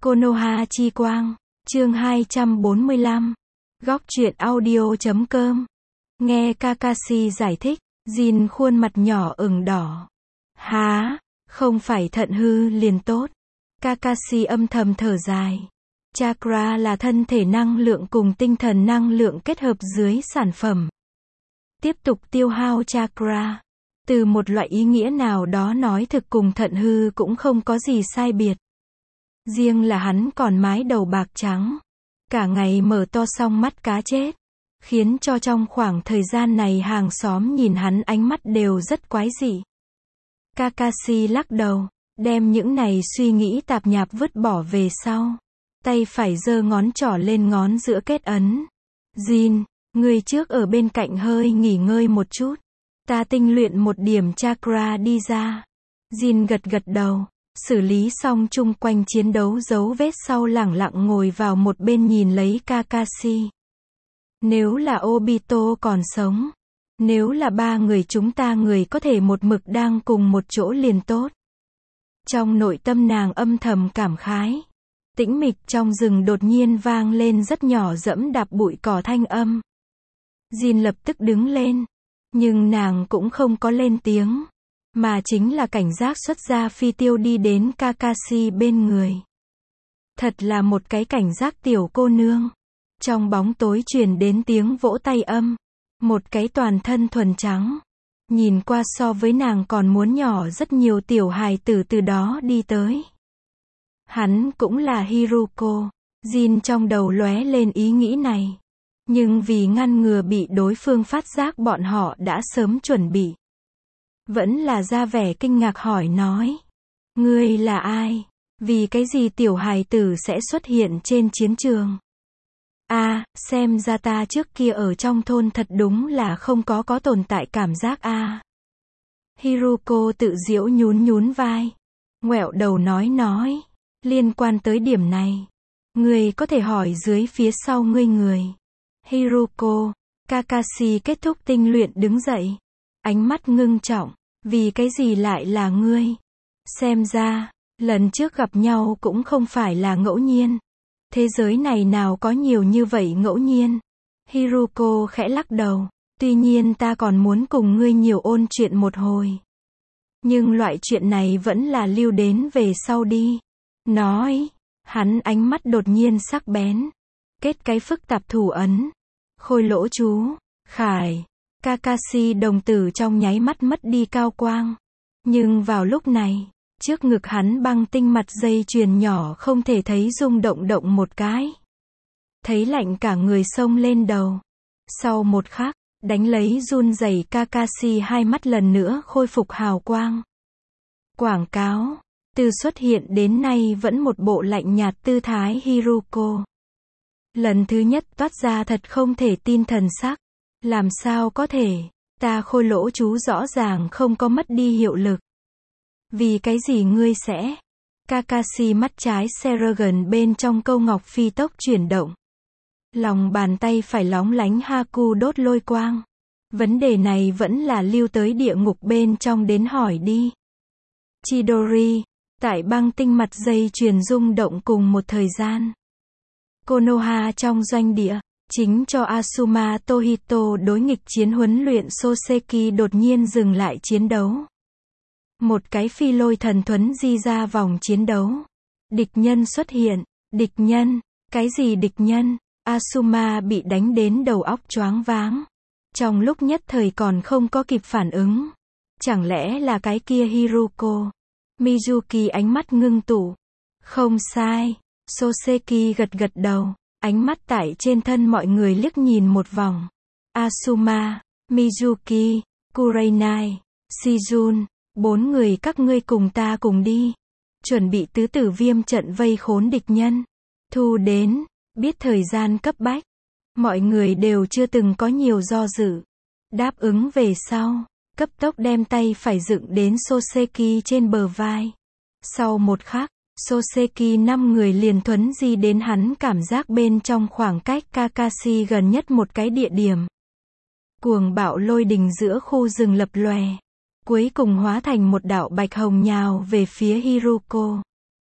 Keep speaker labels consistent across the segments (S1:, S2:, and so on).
S1: Konoha chi quang, chương 245, góc truyện audio.com. Nghe Kakashi giải thích, Jin khuôn mặt nhỏ ửng đỏ. Há, không phải thận hư liền tốt. Kakashi âm thầm thở dài. Chakra là thân thể năng lượng cùng tinh thần năng lượng kết hợp dưới sản phẩm. Tiếp tục tiêu hao chakra. Từ một loại ý nghĩa nào đó nói thực cùng thận hư cũng không có gì sai biệt. Riêng là hắn còn mái đầu bạc trắng. Cả ngày mở to song mắt cá chết. Khiến cho trong khoảng thời gian này hàng xóm nhìn hắn ánh mắt đều rất quái dị. Kakashi lắc đầu, đem những này suy nghĩ tạp nhạp vứt bỏ về sau. Tay phải giơ ngón trỏ lên ngón giữa kết ấn. Jin, người trước ở bên cạnh hơi nghỉ ngơi một chút. Ta tinh luyện một điểm chakra đi ra. Jin gật gật đầu. Xử lý xong chung quanh chiến đấu dấu vết sau lẳng lặng ngồi vào một bên nhìn lấy Kakashi. Nếu là Obito còn sống. Nếu là ba người chúng ta người có thể một mực đang cùng một chỗ liền tốt. Trong nội tâm nàng âm thầm cảm khái. Tĩnh mịch trong rừng đột nhiên vang lên rất nhỏ dẫm đạp bụi cỏ thanh âm. Jin lập tức đứng lên. Nhưng nàng cũng không có lên tiếng. Mà chính là cảnh giác xuất ra phi tiêu đi đến Kakashi bên người. Thật là một cái cảnh giác tiểu cô nương. Trong bóng tối truyền đến tiếng vỗ tay âm. Một cái toàn thân thuần trắng. Nhìn qua so với nàng còn muốn nhỏ rất nhiều tiểu hài tử từ đó đi tới. Hắn cũng là Hiruko. Jin trong đầu lóe lên ý nghĩ này. Nhưng vì ngăn ngừa bị đối phương phát giác bọn họ đã sớm chuẩn bị. Vẫn là ra vẻ kinh ngạc hỏi nói. Ngươi là ai? Vì cái gì tiểu hài tử sẽ xuất hiện trên chiến trường? Xem ra ta trước kia ở trong thôn thật đúng là không có tồn tại cảm giác Hiruko tự giễu nhún nhún vai. Ngoẹo đầu nói. Liên quan tới điểm này. Ngươi có thể hỏi dưới phía sau ngươi người. Hiruko. Kakashi kết thúc tinh luyện đứng dậy. Ánh mắt ngưng trọng. Vì cái gì lại là ngươi? Xem ra, lần trước gặp nhau cũng không phải là ngẫu nhiên. Thế giới này nào có nhiều như vậy ngẫu nhiên. Hiruko khẽ lắc đầu. Tuy nhiên ta còn muốn cùng ngươi nhiều ôn chuyện một hồi. Nhưng loại chuyện này vẫn là lưu đến về sau đi. Nói. Hắn ánh mắt đột nhiên sắc bén. Kết cái phức tạp thủ ấn. Khôi lỗ chú. Khải. Kakashi đồng tử trong nháy mắt mất đi cao quang. Nhưng vào lúc này, trước ngực hắn băng tinh mặt dây chuyền nhỏ không thể thấy rung động một cái. Thấy lạnh cả người xông lên đầu. Sau một khắc, đánh lấy run rẩy Kakashi hai mắt lần nữa khôi phục hào quang. Quảng cáo. Từ xuất hiện đến nay vẫn một bộ lạnh nhạt tư thái Hiruko. Lần thứ nhất toát ra thật không thể tin thần sắc. Làm sao có thể, ta khôi lỗ chú rõ ràng không có mất đi hiệu lực. Vì cái gì ngươi sẽ? Kakashi mắt trái Seragon bên trong câu ngọc phi tốc chuyển động. Lòng bàn tay phải lóng lánh Haku đốt lôi quang. Vấn đề này vẫn là lưu tới địa ngục bên trong đến hỏi đi. Chidori, tại băng tinh mặt dây chuyền rung động cùng một thời gian. Konoha trong doanh địa. Chính cho Asuma Tohito đối nghịch chiến huấn luyện Soseki đột nhiên dừng lại chiến đấu. Một cái phi lôi thần thuấn di ra vòng chiến đấu. Địch nhân xuất hiện. Địch nhân? Cái gì địch nhân? Asuma bị đánh đến đầu óc choáng váng. Trong lúc nhất thời còn không có kịp phản ứng. Chẳng lẽ là cái kia Hiruko? Mizuki ánh mắt ngưng tụ. Không sai. Soseki gật gật đầu. Ánh mắt tại trên thân mọi người liếc nhìn một vòng. Asuma, Mizuki, Kurenai, Shizun, 4 người các ngươi cùng ta cùng đi. Chuẩn bị tứ tử viêm trận vây khốn địch nhân. Thu đến, biết thời gian cấp bách. Mọi người đều chưa từng có nhiều do dự. Đáp ứng về sau, cấp tốc đem tay phải dựng đến Soseki trên bờ vai. Sau một khắc, Soseki 5 người liền thuấn di đến hắn cảm giác bên trong khoảng cách Kakashi gần nhất một cái địa điểm. Cuồng bạo lôi đình giữa khu rừng lập lòe. Cuối cùng hóa thành một đạo bạch hồng nhào về phía Hiruko.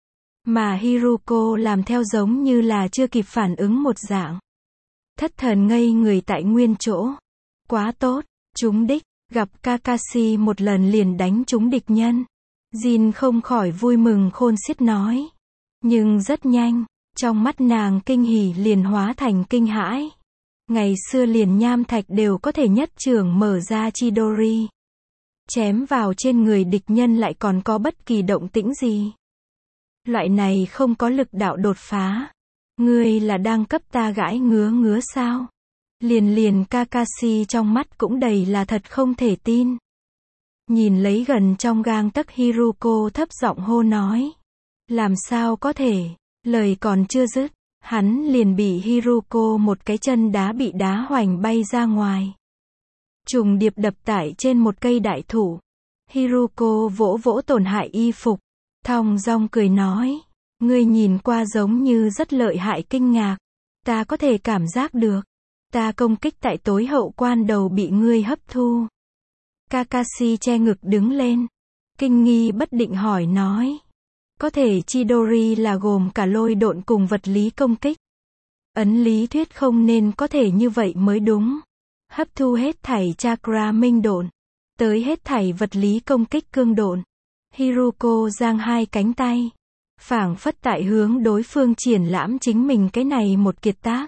S1: Mà Hiruko làm theo giống như là chưa kịp phản ứng một dạng. Thất thần ngây người tại nguyên chỗ. Quá tốt, trúng đích, gặp Kakashi một lần liền đánh trúng địch nhân. Jin không khỏi vui mừng khôn xiết nói. Nhưng rất nhanh, trong mắt nàng kinh hỉ liền hóa thành kinh hãi. Ngày xưa liền nham thạch đều có thể nhất trường mở ra Chidori. Chém vào trên người địch nhân lại còn có bất kỳ động tĩnh gì. Loại này không có lực đạo đột phá. Ngươi là đang cấp ta gãi ngứa ngứa sao? Liền Kakashi trong mắt cũng đầy là thật không thể tin. Nhìn lấy gần trong gang tấc Hiruko thấp giọng hô nói. Làm sao có thể, lời còn chưa dứt, hắn liền bị Hiruko một cái chân đá bị đá hoành bay ra ngoài. Trùng điệp đập tại trên một cây đại thụ. Hiruko vỗ vỗ tổn hại y phục, thong dong cười nói. Ngươi nhìn qua giống như rất lợi hại kinh ngạc. Ta có thể cảm giác được. Ta công kích tại tối hậu quan đầu bị ngươi hấp thu. Kakashi che ngực đứng lên. Kinh nghi bất định hỏi nói. Có thể Chidori là gồm cả lôi độn cùng vật lý công kích. Ấn lý thuyết không nên có thể như vậy mới đúng. Hấp thu hết thảy chakra minh độn. Tới hết thảy vật lý công kích cương độn. Hiruko giang hai cánh tay. Phảng phất tại hướng đối phương triển lãm chính mình cái này một kiệt tác.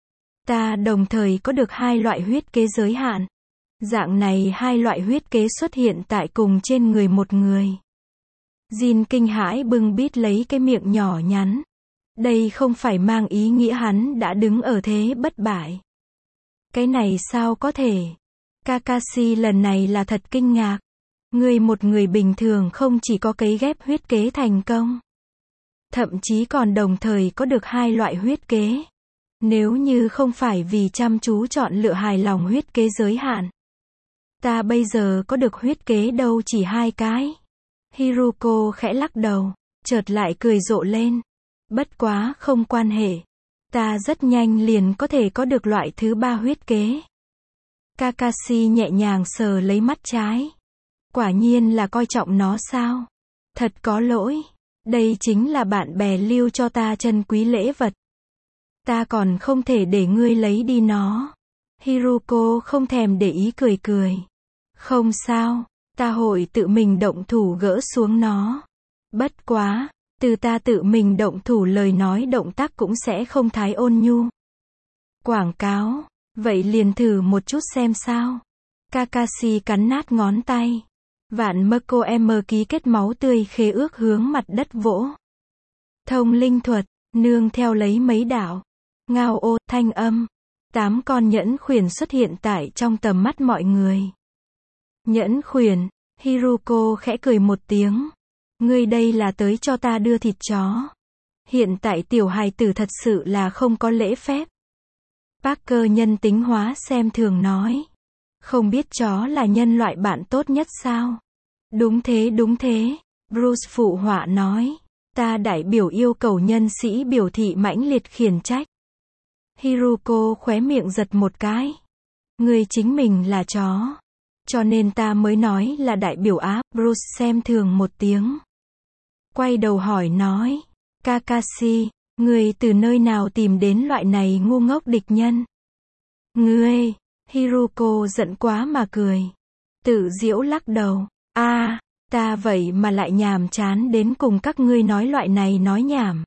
S1: Ta đồng thời có được hai loại huyết kế giới hạn. Dạng này hai loại huyết kế xuất hiện tại cùng trên người một người. Jin kinh hãi bưng bít lấy cái miệng nhỏ nhắn. Đây không phải mang ý nghĩa hắn đã đứng ở thế bất bại. Cái này sao có thể? Kakashi lần này là thật kinh ngạc. Người một người bình thường không chỉ có cấy ghép huyết kế thành công. Thậm chí còn đồng thời có được hai loại huyết kế. Nếu như không phải vì chăm chú chọn lựa hài lòng huyết kế giới hạn. Ta bây giờ có được huyết kế đâu chỉ hai cái. Hiruko khẽ lắc đầu, chợt lại cười rộ lên. Bất quá không quan hệ. Ta rất nhanh liền có thể có được loại thứ ba huyết kế. Kakashi nhẹ nhàng sờ lấy mắt trái. Quả nhiên là coi trọng nó sao? Thật có lỗi. Đây chính là bạn bè lưu cho ta chân quý lễ vật. Ta còn không thể để ngươi lấy đi nó. Hiruko không thèm để ý cười cười. Không sao, ta hội tự mình động thủ gỡ xuống nó. Bất quá, từ ta tự mình động thủ lời nói động tác cũng sẽ không thái ôn nhu. Quảng cáo, vậy liền thử một chút xem sao. Kakashi cắn nát ngón tay. Vạn Mako M ký kết máu tươi khế ước hướng mặt đất vỗ. Thông linh thuật, nương theo lấy mấy đạo. Ngao ô, thanh âm. 8 con nhẫn khuyển xuất hiện tại trong tầm mắt mọi người. Nhẫn khuyển, Hiruko khẽ cười một tiếng. Ngươi đây là tới cho ta đưa thịt chó. Hiện tại tiểu hài tử thật sự là không có lễ phép. Parker nhân tính hóa xem thường nói. Không biết chó là nhân loại bạn tốt nhất sao? Đúng thế. Bruce phụ họa nói. Ta đại biểu yêu cầu nhân sĩ biểu thị mãnh liệt khiển trách. Hiruko khóe miệng giật một cái. Ngươi chính mình là chó. Cho nên ta mới nói là đại biểu á. Bruce xem thường một tiếng. Quay đầu hỏi nói. Kakashi, ngươi từ nơi nào tìm đến loại này ngu ngốc địch nhân? Ngươi, Hiruko giận quá mà cười. Tự giễu lắc đầu. Ta vậy mà lại nhàm chán đến cùng các ngươi nói loại này nói nhảm.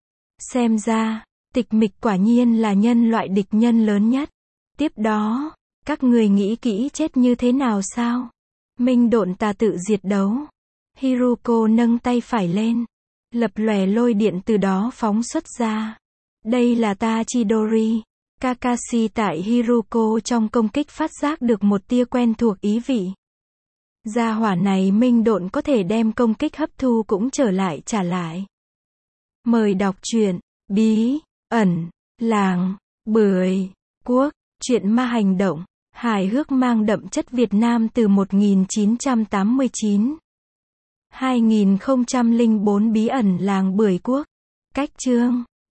S1: Xem ra, tịch mịch quả nhiên là nhân loại địch nhân lớn nhất. Tiếp đó, các ngươi nghĩ kỹ chết như thế nào sao? Minh độn ta tự diệt đấu. Hiruko nâng tay phải lên. Lập lòe lôi điện từ đó phóng xuất ra. Đây là ta Chidori. Kakashi tại Hiruko trong công kích phát giác được một tia quen thuộc ý vị. Gia hỏa này minh độn có thể đem công kích hấp thu cũng trả lại. Mời đọc truyện Bí ẩn làng Bưởi Quốc, truyện ma hành động, hài hước mang đậm chất Việt Nam từ 1989. 2004 Bí ẩn làng Bưởi Quốc. Cách chương